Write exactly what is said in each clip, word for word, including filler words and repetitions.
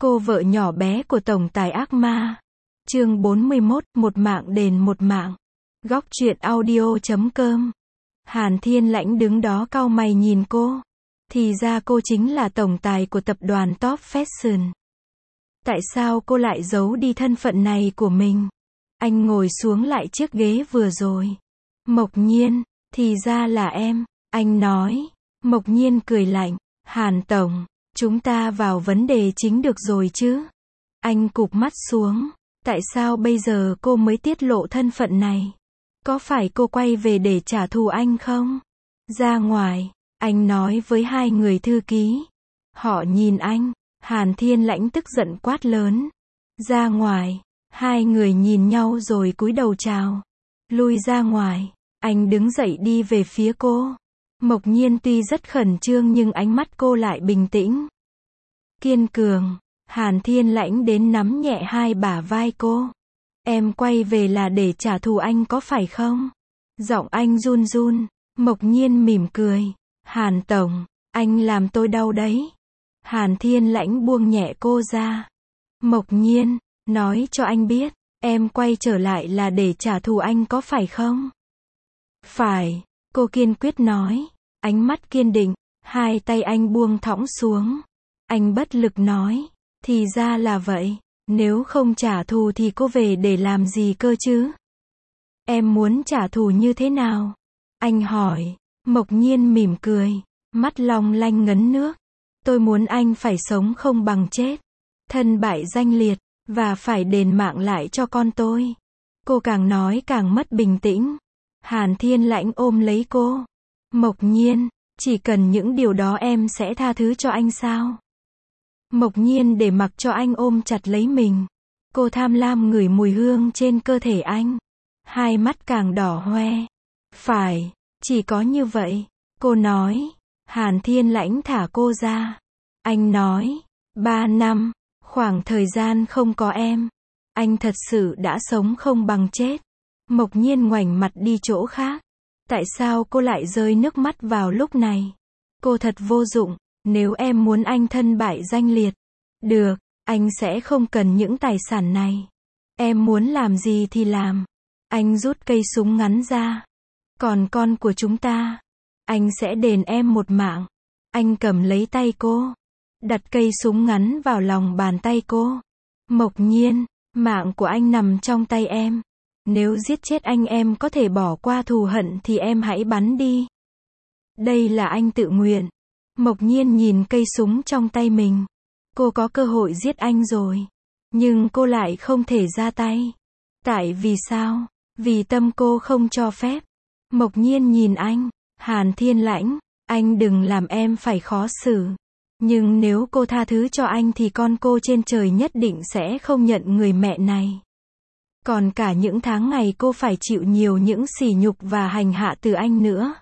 Cô vợ nhỏ bé của tổng tài ác ma. Chương bốn mươi mốt, một mạng đền một mạng. Góc truyện audio chấm com. Hàn Thiên Lãnh đứng đó cau mày nhìn cô. Thì ra cô chính là tổng tài của tập đoàn Top Fashion. Tại sao cô lại giấu đi thân phận này của mình? Anh ngồi xuống lại chiếc ghế vừa rồi. Mộc Nhiên, thì ra là em, anh nói. Mộc Nhiên cười lạnh. Hàn tổng, chúng ta vào vấn đề chính được rồi chứ? Anh cụp mắt xuống. Tại sao bây giờ cô mới tiết lộ thân phận này? Có phải cô quay về để trả thù anh không? Ra ngoài, anh nói với hai người thư ký. Họ nhìn anh. Hàn Thiên Lãnh tức giận quát lớn. Ra ngoài. Hai người nhìn nhau rồi cúi đầu chào. Lui ra ngoài. Anh đứng dậy đi về phía cô. Mộc Nhiên tuy rất khẩn trương nhưng ánh mắt cô lại bình tĩnh. Kiên cường. Hàn Thiên Lãnh đến nắm nhẹ hai bả vai cô. Em quay về là để trả thù anh có phải không? Giọng anh run run. Mộc Nhiên mỉm cười. Hàn tổng, anh làm tôi đau đấy. Hàn Thiên Lãnh buông nhẹ cô ra. Mộc Nhiên, nói cho anh biết, em quay trở lại là để trả thù anh có phải không? Phải, cô kiên quyết nói. Ánh mắt kiên định, hai tay anh buông thõng xuống. Anh bất lực nói, thì ra là vậy, nếu không trả thù thì cô về để làm gì cơ chứ? Em muốn trả thù như thế nào? Anh hỏi. Mộc Nhiên mỉm cười, mắt long lanh ngấn nước. Tôi muốn anh phải sống không bằng chết, thân bại danh liệt, và phải đền mạng lại cho con tôi. Cô càng nói càng mất bình tĩnh. Hàn Thiên Lãnh ôm lấy cô. Mộc Nhiên, chỉ cần những điều đó em sẽ tha thứ cho anh sao? Mộc Nhiên để mặc cho anh ôm chặt lấy mình. Cô tham lam ngửi mùi hương trên cơ thể anh. Hai mắt càng đỏ hoe. Phải, chỉ có như vậy. Cô nói. Hàn Thiên Lãnh thả cô ra. Anh nói. Ba năm, khoảng thời gian không có em. Anh thật sự đã sống không bằng chết. Mộc Nhiên ngoảnh mặt đi chỗ khác. Tại sao cô lại rơi nước mắt vào lúc này? Cô thật vô dụng. Nếu em muốn anh thân bại danh liệt, được, anh sẽ không cần những tài sản này. Em muốn làm gì thì làm. Anh rút cây súng ngắn ra. Còn con của chúng ta, anh sẽ đền em một mạng. Anh cầm lấy tay cô, đặt cây súng ngắn vào lòng bàn tay cô. Mộc Nhiên, mạng của anh nằm trong tay em. Nếu giết chết anh em có thể bỏ qua thù hận thì em hãy bắn đi. Đây là anh tự nguyện. Mộc Nhiên nhìn cây súng trong tay mình. Cô có cơ hội giết anh rồi. Nhưng cô lại không thể ra tay. Tại vì sao? Vì tâm cô không cho phép. Mộc Nhiên nhìn anh. Hàn Thiên Lãnh, anh đừng làm em phải khó xử. Nhưng nếu cô tha thứ cho anh thì con cô trên trời nhất định sẽ không nhận người mẹ này. Còn cả những tháng ngày cô phải chịu nhiều những sỉ nhục và hành hạ từ anh nữa.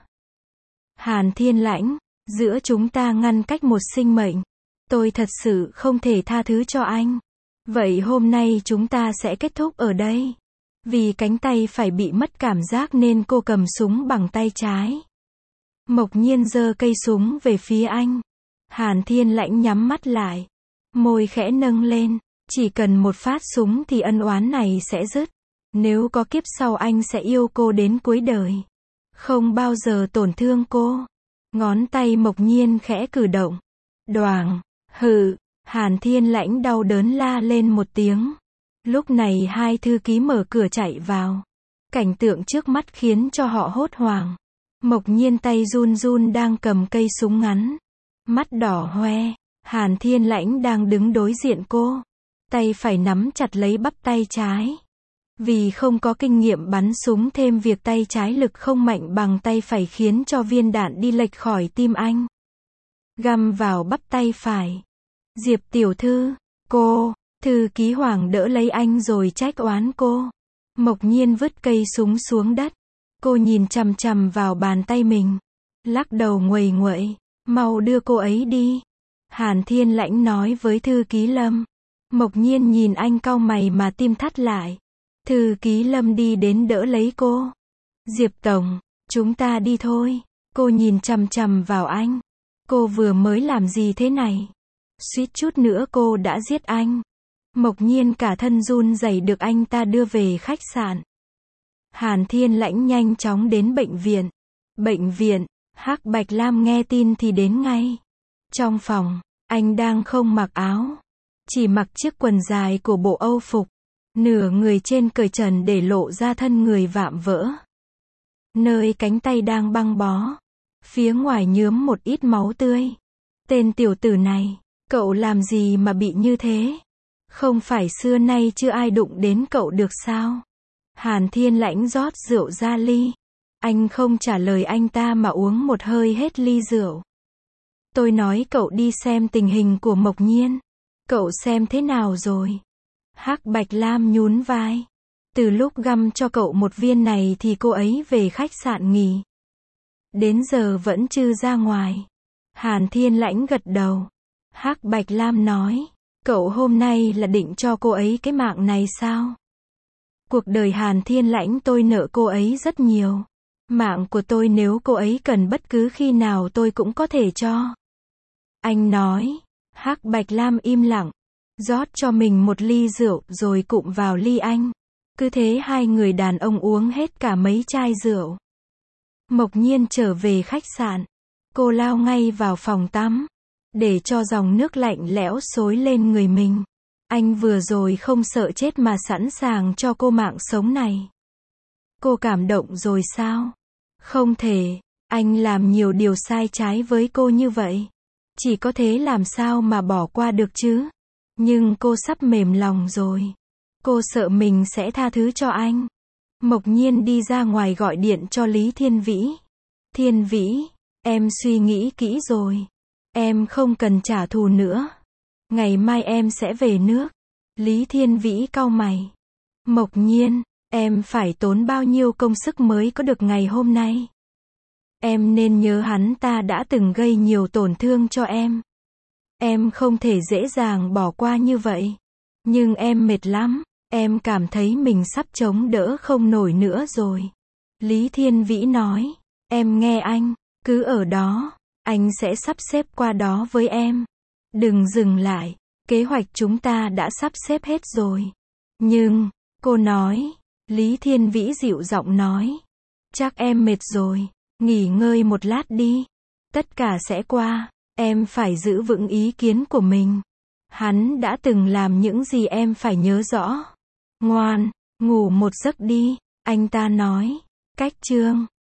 Hàn Thiên Lãnh, giữa chúng ta ngăn cách một sinh mệnh. Tôi thật sự không thể tha thứ cho anh. Vậy hôm nay chúng ta sẽ kết thúc ở đây. Vì cánh tay phải bị mất cảm giác nên cô cầm súng bằng tay trái. Mộc Nhiên giơ cây súng về phía anh. Hàn Thiên Lãnh nhắm mắt lại. Môi khẽ nâng lên. Chỉ cần một phát súng thì ân oán này sẽ dứt. Nếu có kiếp sau anh sẽ yêu cô đến cuối đời. Không bao giờ tổn thương cô. Ngón tay Mộc Nhiên khẽ cử động. Đoàng, hự, Hàn Thiên Lãnh đau đớn la lên một tiếng. Lúc này hai thư ký mở cửa chạy vào. Cảnh tượng trước mắt khiến cho họ hốt hoảng. Mộc Nhiên tay run run đang cầm cây súng ngắn. Mắt đỏ hoe. Hàn Thiên Lãnh đang đứng đối diện cô. Tay phải nắm chặt lấy bắp tay trái. Vì không có kinh nghiệm bắn súng thêm việc tay trái lực không mạnh bằng tay phải khiến cho viên đạn đi lệch khỏi tim anh. Găm vào bắp tay phải. Diệp tiểu thư, cô, thư ký Hoàng đỡ lấy anh rồi trách oán cô. Mộc Nhiên vứt cây súng xuống đất. Cô nhìn chằm chằm vào bàn tay mình. Lắc đầu nguầy nguậy, mau đưa cô ấy đi. Hàn Thiên Lãnh nói với thư ký Lâm. Mộc Nhiên nhìn anh cau mày mà tim thắt lại. Thư ký Lâm đi đến đỡ lấy cô. Diệp tổng, chúng ta đi thôi. Cô nhìn chằm chằm vào anh. Cô vừa mới làm gì thế này? Suýt chút nữa cô đã giết anh. Mộc Nhiên cả thân run rẩy được anh ta đưa về khách sạn. Hàn Thiên Lãnh nhanh chóng đến bệnh viện. Bệnh viện, Hắc Bạch Lam nghe tin thì đến ngay. Trong phòng, anh đang không mặc áo, chỉ mặc chiếc quần dài của bộ Âu phục. Nửa người trên cởi trần để lộ ra thân người vạm vỡ. Nơi cánh tay đang băng bó. Phía ngoài nhuốm một ít máu tươi. Tên tiểu tử này, cậu làm gì mà bị như thế? Không phải xưa nay chưa ai đụng đến cậu được sao? Hàn Thiên Lãnh rót rượu ra ly. Anh không trả lời anh ta mà uống một hơi hết ly rượu. Tôi nói cậu đi xem tình hình của Mộc Nhiên. Cậu xem thế nào rồi? Hắc Bạch Lam nhún vai. Từ lúc găm cho cậu một viên này thì cô ấy về khách sạn nghỉ. Đến giờ vẫn chưa ra ngoài. Hàn Thiên Lãnh gật đầu. Hắc Bạch Lam nói, cậu hôm nay là định cho cô ấy cái mạng này sao? Cuộc đời Hàn Thiên Lãnh tôi nợ cô ấy rất nhiều. Mạng của tôi nếu cô ấy cần bất cứ khi nào tôi cũng có thể cho. Anh nói. Hắc Bạch Lam im lặng, rót cho mình một ly rượu rồi cụm vào ly anh. Cứ thế hai người đàn ông uống hết cả mấy chai rượu. Mộc Nhiên trở về khách sạn. Cô lao ngay vào phòng tắm, để cho dòng nước lạnh lẽo xối lên người mình. Anh vừa rồi không sợ chết mà sẵn sàng cho cô mạng sống này. Cô cảm động rồi sao? Không thể, anh làm nhiều điều sai trái với cô như vậy. Chỉ có thế làm sao mà bỏ qua được chứ? Nhưng cô sắp mềm lòng rồi. Cô sợ mình sẽ tha thứ cho anh. Mộc Nhiên đi ra ngoài gọi điện cho Lý Thiên Vĩ. Thiên Vĩ, em suy nghĩ kỹ rồi. Em không cần trả thù nữa. Ngày mai em sẽ về nước. Lý Thiên Vĩ cau mày. Mộc Nhiên, em phải tốn bao nhiêu công sức mới có được ngày hôm nay? Em nên nhớ hắn ta đã từng gây nhiều tổn thương cho em. Em không thể dễ dàng bỏ qua như vậy. Nhưng em mệt lắm. Em cảm thấy mình sắp chống đỡ không nổi nữa rồi. Lý Thiên Vĩ nói. Em nghe anh. Cứ ở đó. Anh sẽ sắp xếp qua đó với em. Đừng dừng lại. Kế hoạch chúng ta đã sắp xếp hết rồi. Nhưng, cô nói. Lý Thiên Vĩ dịu giọng nói. Chắc em mệt rồi. Nghỉ ngơi một lát đi. Tất cả sẽ qua. Em phải giữ vững ý kiến của mình. Hắn đã từng làm những gì em phải nhớ rõ. Ngoan, ngủ một giấc đi. Anh ta nói. Cách chương